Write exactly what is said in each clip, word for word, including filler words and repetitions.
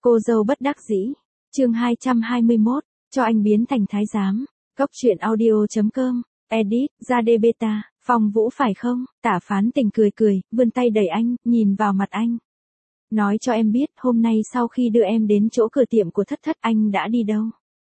Cô dâu bất đắc dĩ. Chương hai trăm hai mươi mốt, cho anh biến thành thái giám. Cốc truyện audio chấm com. Edit, ra đê beta, Phong Vũ phải không? Tả Phán Tình cười cười, vươn tay đẩy anh, nhìn vào mặt anh. Nói cho em biết, hôm nay sau khi đưa em đến chỗ cửa tiệm của Thất Thất, anh đã đi đâu?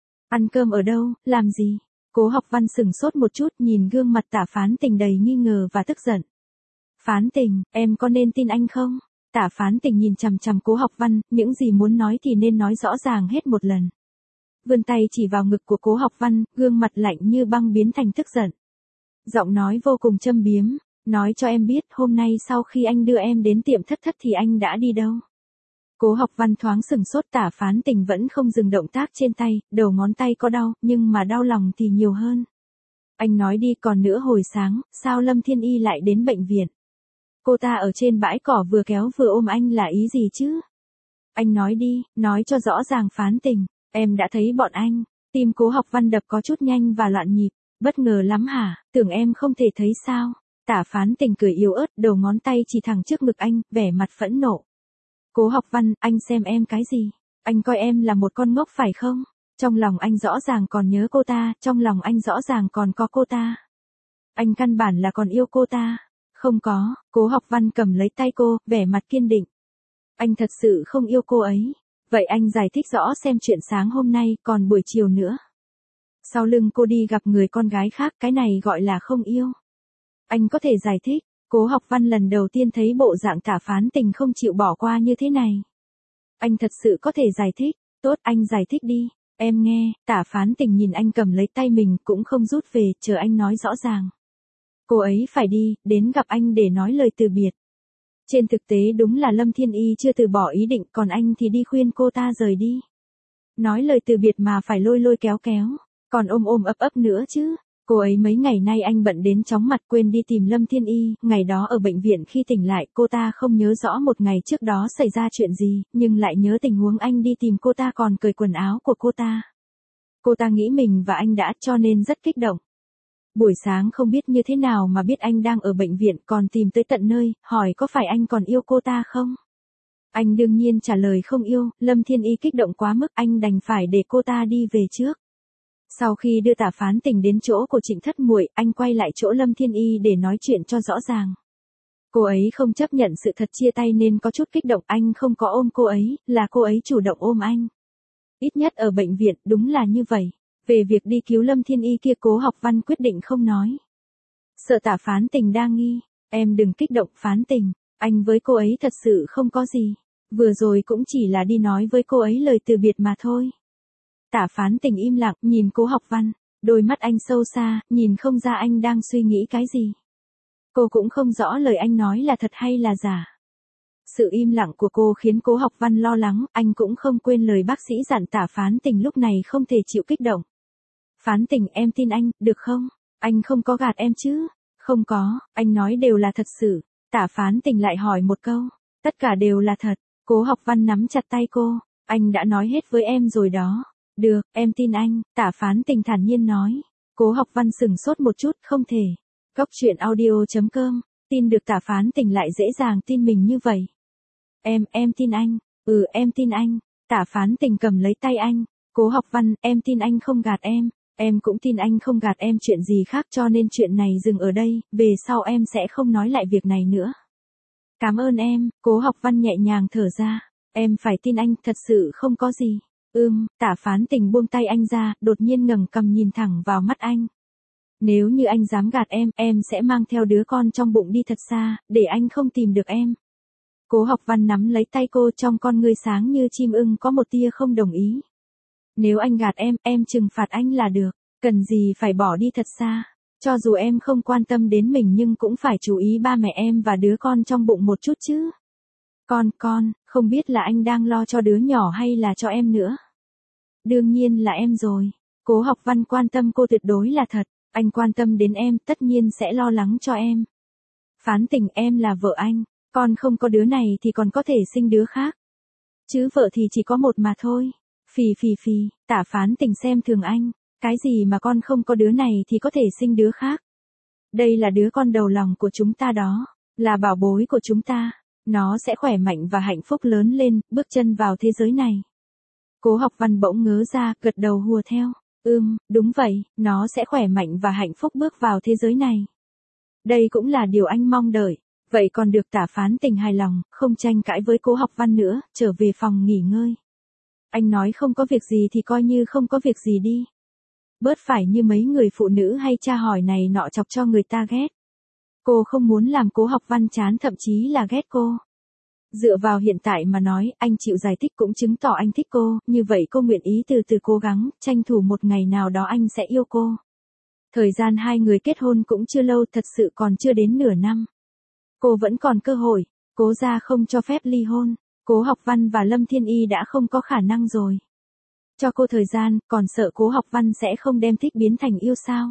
Ăn cơm ở đâu, làm gì? Cố Học Văn sừng sốt một chút, nhìn gương mặt Tả Phán Tình đầy nghi ngờ và tức giận. Phán Tình, em có nên tin anh không? Tả Phán Tình nhìn chằm chằm Cố Học Văn, những gì muốn nói thì nên nói rõ ràng hết một lần. Vươn tay chỉ vào ngực của Cố Học Văn, gương mặt lạnh như băng biến thành tức giận. Giọng nói vô cùng châm biếm, nói cho em biết, hôm nay sau khi anh đưa em đến tiệm Thất Thất thì anh đã đi đâu? Cố Học Văn thoáng sừng sốt. Tả Phán Tình vẫn không dừng động tác trên tay, đầu ngón tay có đau, nhưng mà đau lòng thì nhiều hơn. Anh nói đi, còn nữa hồi sáng, sao Lâm Thiên Y lại đến bệnh viện? Cô ta ở trên bãi cỏ vừa kéo vừa ôm anh là ý gì chứ? Anh nói đi, nói cho rõ ràng Phán Tình, em đã thấy bọn anh. Tim Cố Học Văn đập có chút nhanh và loạn nhịp. Bất ngờ lắm hả, tưởng em không thể thấy sao? Tả Phán Tình cười yếu ớt, đầu ngón tay chỉ thẳng trước ngực anh, vẻ mặt phẫn nộ. Cố Học Văn, anh xem em cái gì? Anh coi em là một con ngốc phải không? Trong lòng anh rõ ràng còn nhớ cô ta, trong lòng anh rõ ràng còn có cô ta. Anh căn bản là còn yêu cô ta. Không có. Cố Học Văn cầm lấy tay cô, vẻ mặt kiên định. Anh thật sự không yêu cô ấy. Vậy anh giải thích rõ xem chuyện sáng hôm nay, còn buổi chiều nữa. Sau lưng cô đi gặp người con gái khác, cái này gọi là không yêu. Anh có thể giải thích. Cố Học Văn lần đầu tiên thấy bộ dạng Tả Phán Tình không chịu bỏ qua như thế này. Anh thật sự có thể giải thích. Tốt, anh giải thích đi. Em nghe. Tả Phán Tình nhìn anh cầm lấy tay mình, cũng không rút về, chờ anh nói rõ ràng. Cô ấy phải đi, đến gặp anh để nói lời từ biệt. Trên thực tế đúng là Lâm Thiên Y chưa từ bỏ ý định, còn anh thì đi khuyên cô ta rời đi. Nói lời từ biệt mà phải lôi lôi kéo kéo, còn ôm ôm ấp ấp nữa chứ. Cô ấy mấy ngày nay anh bận đến chóng mặt quên đi tìm Lâm Thiên Y, ngày đó ở bệnh viện khi tỉnh lại cô ta không nhớ rõ một ngày trước đó xảy ra chuyện gì, nhưng lại nhớ tình huống anh đi tìm cô ta còn cởi quần áo của cô ta. Cô ta nghĩ mình và anh đã, cho nên rất kích động. Buổi sáng không biết như thế nào mà biết anh đang ở bệnh viện, còn tìm tới tận nơi, hỏi có phải anh còn yêu cô ta không? Anh đương nhiên trả lời không yêu. Lâm Thiên Y kích động quá mức, anh đành phải để cô ta đi về trước. Sau khi đưa Tả Phán Tình đến chỗ của Trịnh Thất Muội, anh quay lại chỗ Lâm Thiên Y để nói chuyện cho rõ ràng. Cô ấy không chấp nhận sự thật chia tay nên có chút kích động, anh không có ôm cô ấy, là cô ấy chủ động ôm anh. Ít nhất ở bệnh viện, đúng là như vậy. Về việc đi cứu Lâm Thiên Y kia Cố Học Văn quyết định không nói. Sợ Tả Phán Tình đa nghi. Em đừng kích động Phán Tình, anh với cô ấy thật sự không có gì. Vừa rồi cũng chỉ là đi nói với cô ấy lời từ biệt mà thôi. Tả Phán Tình im lặng, nhìn Cố Học Văn. Đôi mắt anh sâu xa, nhìn không ra anh đang suy nghĩ cái gì. Cô cũng không rõ lời anh nói là thật hay là giả. Sự im lặng của cô khiến Cố Học Văn lo lắng, anh cũng không quên lời bác sĩ dặn Tả Phán Tình lúc này không thể chịu kích động. Phán Tình, em tin anh, được không? Anh không có gạt em chứ? Không có, anh nói đều là thật sự. Tả Phán Tình lại hỏi một câu. Tất cả đều là thật. Cố Học Văn nắm chặt tay cô. Anh đã nói hết với em rồi đó. Được, em tin anh, Tả Phán Tình thản nhiên nói. Cố Học Văn sừng sốt một chút, không thể. Cốc truyện audio chấm com. Tin được Tả Phán Tình lại dễ dàng tin mình như vậy. Em, em tin anh. Ừ, em tin anh. Tả Phán Tình cầm lấy tay anh. Cố Học Văn, em tin anh không gạt em. Em cũng tin anh không gạt em chuyện gì khác, cho nên chuyện này dừng ở đây, về sau em sẽ không nói lại việc này nữa. Cảm ơn em. Cố Học Văn nhẹ nhàng thở ra. Em phải tin anh, thật sự không có gì. Ừm, Tả Phán Tình buông tay anh ra, đột nhiên ngẩng cằm nhìn thẳng vào mắt anh. Nếu như anh dám gạt em, em sẽ mang theo đứa con trong bụng đi thật xa, để anh không tìm được em. Cố Học Văn nắm lấy tay cô, trong con ngươi sáng như chim ưng có một tia không đồng ý. Nếu anh gạt em, em trừng phạt anh là được, cần gì phải bỏ đi thật xa. Cho dù em không quan tâm đến mình nhưng cũng phải chú ý ba mẹ em và đứa con trong bụng một chút chứ. Con, con, không biết là anh đang lo cho đứa nhỏ hay là cho em nữa. Đương nhiên là em rồi. Cố Học Văn quan tâm cô tuyệt đối là thật. Anh quan tâm đến em, tất nhiên sẽ lo lắng cho em. Phán Tình, em là vợ anh. Con không có đứa này thì còn có thể sinh đứa khác. Chứ vợ thì chỉ có một mà thôi. Phì phì phì, Tả Phán Tình xem thường anh. Cái gì mà con không có đứa này thì có thể sinh đứa khác. Đây là đứa con đầu lòng của chúng ta đó. Là bảo bối của chúng ta. Nó sẽ khỏe mạnh và hạnh phúc lớn lên, bước chân vào thế giới này. Cố Học Văn bỗng ngớ ra, gật đầu hùa theo. Ừm, đúng vậy, nó sẽ khỏe mạnh và hạnh phúc bước vào thế giới này. Đây cũng là điều anh mong đợi. Vậy còn được Tả Phán Tình hài lòng, không tranh cãi với Cố Học Văn nữa, trở về phòng nghỉ ngơi. Anh nói không có việc gì thì coi như không có việc gì đi. Bớt phải như mấy người phụ nữ hay tra hỏi này nọ chọc cho người ta ghét. Cô không muốn làm Cố Học Văn chán, thậm chí là ghét cô. Dựa vào hiện tại mà nói, anh chịu giải thích cũng chứng tỏ anh thích cô, như vậy cô nguyện ý từ từ cố gắng, tranh thủ một ngày nào đó anh sẽ yêu cô. Thời gian hai người kết hôn cũng chưa lâu, thật sự còn chưa đến nửa năm. Cô vẫn còn cơ hội, Cố gia không cho phép ly hôn, Cố Học Văn và Lâm Thiên Y đã không có khả năng rồi. Cho cô thời gian, còn sợ Cố Học Văn sẽ không đem thích biến thành yêu sao?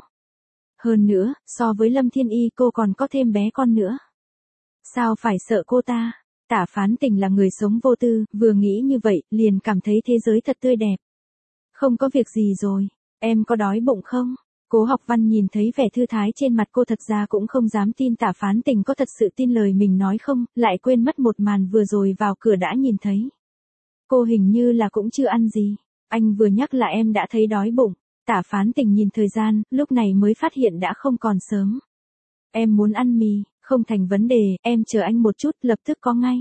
Hơn nữa, so với Lâm Thiên Y cô còn có thêm bé con nữa. Sao phải sợ cô ta? Tả Phán Tình là người sống vô tư, vừa nghĩ như vậy, liền cảm thấy thế giới thật tươi đẹp. Không có việc gì rồi, em có đói bụng không? Cố Học Văn nhìn thấy vẻ thư thái trên mặt cô, thật ra cũng không dám tin Tả Phán Tình có thật sự tin lời mình nói không, lại quên mất một màn vừa rồi vào cửa đã nhìn thấy. Cô hình như là cũng chưa ăn gì, anh vừa nhắc là em đã thấy đói bụng. Tả Phán Tình nhìn thời gian, lúc này mới phát hiện đã không còn sớm. Em muốn ăn mì, không thành vấn đề, em chờ anh một chút, lập tức có ngay.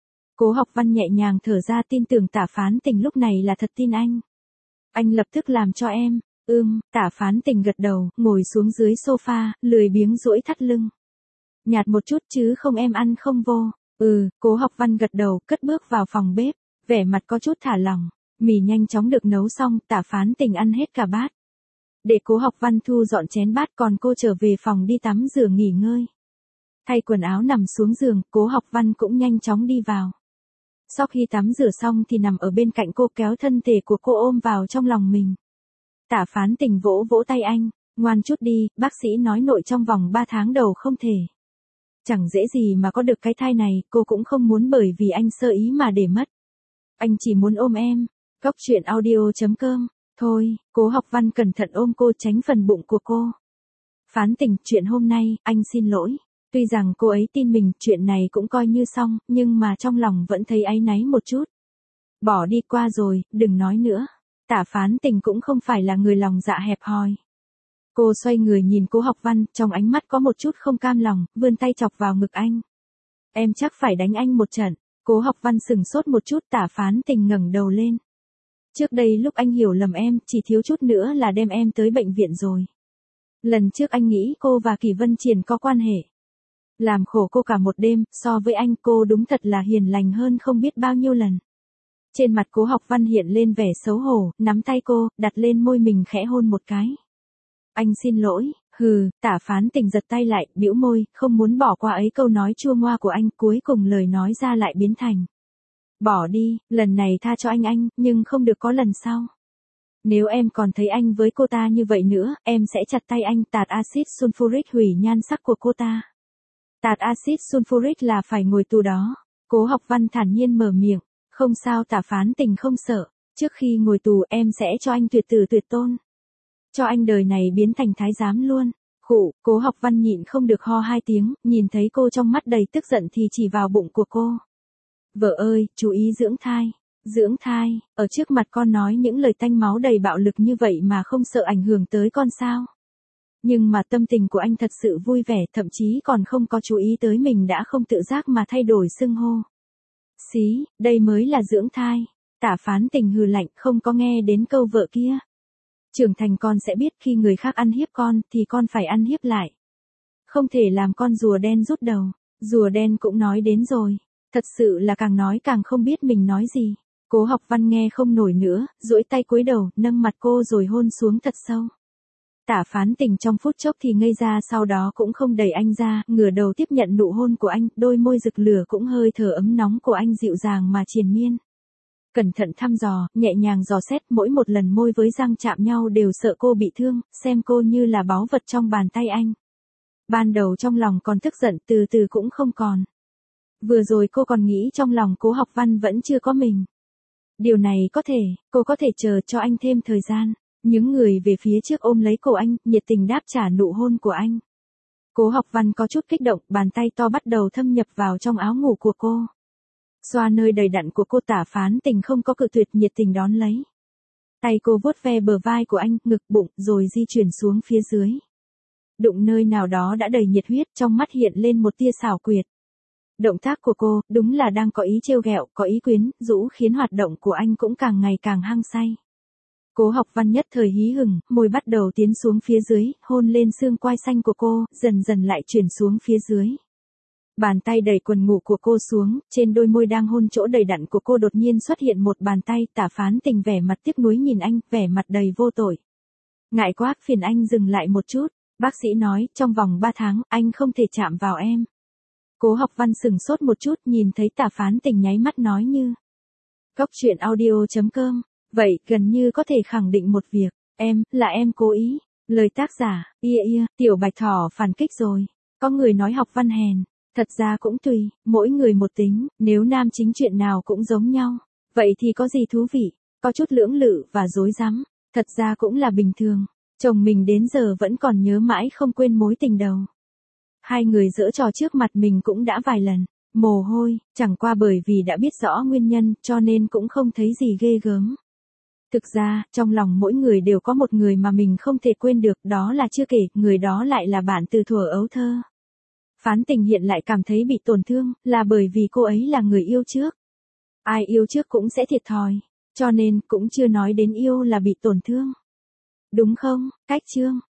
Cố Học Văn nhẹ nhàng thở ra, tin tưởng Tả Phán Tình lúc này là thật tin anh. Anh lập tức làm cho em. Ưm, Tả Phán Tình gật đầu, ngồi xuống dưới sofa, lười biếng duỗi thắt lưng. Nhạt một chút chứ không em ăn không vô. Ừ, Cố Học Văn gật đầu, cất bước vào phòng bếp, vẻ mặt có chút thả lỏng. Mì nhanh chóng được nấu xong, Tả Phán Tình ăn hết cả bát. Để Cố Học Văn thu dọn chén bát, còn cô trở về phòng đi tắm rửa nghỉ ngơi. Thay quần áo nằm xuống giường, Cố Học Văn cũng nhanh chóng đi vào. Sau khi tắm rửa xong thì nằm ở bên cạnh cô, kéo thân thể của cô ôm vào trong lòng mình. Tả Phán Tình vỗ vỗ tay anh, ngoan chút đi, bác sĩ nói nội trong vòng ba tháng đầu không thể. Chẳng dễ gì mà có được cái thai này, cô cũng không muốn bởi vì anh sơ ý mà để mất. Anh chỉ muốn ôm em. Góc truyện audio chấm com. Thôi, Cố Học Văn cẩn thận ôm cô, tránh phần bụng của cô. Phán Tình, chuyện hôm nay, anh xin lỗi. Tuy rằng cô ấy tin mình, chuyện này cũng coi như xong, nhưng mà trong lòng vẫn thấy áy náy một chút. Bỏ đi qua rồi, đừng nói nữa. Tả Phán Tình cũng không phải là người lòng dạ hẹp hòi. Cô xoay người nhìn Cố Học Văn, trong ánh mắt có một chút không cam lòng, vươn tay chọc vào ngực anh. Em chắc phải đánh anh một trận. Cố Học Văn sừng sốt một chút, Tả Phán Tình ngẩng đầu lên. Trước đây lúc anh hiểu lầm em, chỉ thiếu chút nữa là đem em tới bệnh viện rồi. Lần trước anh nghĩ cô và Kỳ Vân Triền có quan hệ. Làm khổ cô cả một đêm, so với anh cô đúng thật là hiền lành hơn không biết bao nhiêu lần. Trên mặt Cố Học Văn hiện lên vẻ xấu hổ, nắm tay cô, đặt lên môi mình khẽ hôn một cái. Anh xin lỗi, hừ, Tả Phán Tình giật tay lại, bĩu môi, không muốn bỏ qua ấy câu nói chua ngoa của anh, cuối cùng lời nói ra lại biến thành. Bỏ đi, lần này tha cho anh anh, nhưng không được có lần sau. Nếu em còn thấy anh với cô ta như vậy nữa, em sẽ chặt tay anh, tạt axit sulfuric hủy nhan sắc của cô ta. Tạt axit sulfuric là phải ngồi tù đó. Cố Học Văn thản nhiên mở miệng. Không sao, Tả Phán Tình không sợ. Trước khi ngồi tù em sẽ cho anh tuyệt tử tuyệt tôn. Cho anh đời này biến thành thái giám luôn. Khụ, Cố Học Văn nhịn không được ho hai tiếng, nhìn thấy cô trong mắt đầy tức giận thì chỉ vào bụng của cô. Vợ ơi, chú ý dưỡng thai. Dưỡng thai, ở trước mặt con nói những lời tanh máu đầy bạo lực như vậy mà không sợ ảnh hưởng tới con sao? Nhưng mà tâm tình của anh thật sự vui vẻ, thậm chí còn không có chú ý tới mình đã không tự giác mà thay đổi xưng hô. Xí, đây mới là dưỡng thai. Tả Phán Tình hừ lạnh, không có nghe đến câu vợ kia. Trưởng thành con sẽ biết khi người khác ăn hiếp con thì con phải ăn hiếp lại. Không thể làm con rùa đen rút đầu. Rùa đen cũng nói đến rồi. Thật sự là càng nói càng không biết mình nói gì. Cố Học Văn nghe không nổi nữa, duỗi tay cúi đầu, nâng mặt cô rồi hôn xuống thật sâu. Tả Phán Tình trong phút chốc thì ngây ra, sau đó cũng không đẩy anh ra, ngửa đầu tiếp nhận nụ hôn của anh, đôi môi rực lửa cũng hơi thở ấm nóng của anh dịu dàng mà triền miên. Cẩn thận thăm dò, nhẹ nhàng dò xét, mỗi một lần môi với răng chạm nhau đều sợ cô bị thương, xem cô như là báu vật trong bàn tay anh. Ban đầu trong lòng còn tức giận, từ từ cũng không còn. Vừa rồi cô còn nghĩ trong lòng Cố Học Văn vẫn chưa có mình. Điều này có thể, cô có thể chờ cho anh thêm thời gian. Những người về phía trước ôm lấy cổ anh, nhiệt tình đáp trả nụ hôn của anh. Cố Học Văn có chút kích động, bàn tay to bắt đầu thâm nhập vào trong áo ngủ của cô. Xoa nơi đầy đặn của cô, Tả Phán Tình không có cự tuyệt, nhiệt tình đón lấy. Tay cô vuốt ve bờ vai của anh, ngực, bụng, rồi di chuyển xuống phía dưới. Đụng nơi nào đó đã đầy nhiệt huyết, trong mắt hiện lên một tia xảo quyệt. Động tác của cô, đúng là đang có ý trêu ghẹo, có ý quyến rũ, khiến hoạt động của anh cũng càng ngày càng hăng say. Cố Học Văn nhất thời hí hửng, môi bắt đầu tiến xuống phía dưới, hôn lên xương quai xanh của cô, dần dần lại chuyển xuống phía dưới. Bàn tay đẩy quần ngủ của cô xuống, trên đôi môi đang hôn chỗ đầy đặn của cô đột nhiên xuất hiện một bàn tay. Tả Phán Tình vẻ mặt tiếc nuối nhìn anh, vẻ mặt đầy vô tội. Ngại quá, phiền anh dừng lại một chút. Bác sĩ nói, trong vòng ba tháng, anh không thể chạm vào em. Cố Học Văn sừng sốt một chút, nhìn thấy Tả Phán Tình nháy mắt nói như. Góc truyện audio chấm com. Vậy, gần như có thể khẳng định một việc, em, là em cố ý. Lời tác giả, ia ia, Tiểu Bạch Thỏ phản kích rồi. Có người nói Học Văn hèn. Thật ra cũng tùy, mỗi người một tính, nếu nam chính chuyện nào cũng giống nhau. Vậy thì có gì thú vị, có chút lưỡng lự và dối rắm, thật ra cũng là bình thường. Chồng mình đến giờ vẫn còn nhớ mãi không quên mối tình đầu. Hai người giở trò trước mặt mình cũng đã vài lần, mồ hôi, chẳng qua bởi vì đã biết rõ nguyên nhân cho nên cũng không thấy gì ghê gớm. Thực ra, trong lòng mỗi người đều có một người mà mình không thể quên được, đó là chưa kể, người đó lại là bạn từ thuở ấu thơ. Phán Tình hiện lại cảm thấy bị tổn thương, là bởi vì cô ấy là người yêu trước. Ai yêu trước cũng sẽ thiệt thòi, cho nên cũng chưa nói đến yêu là bị tổn thương. Đúng không, Cách Chương?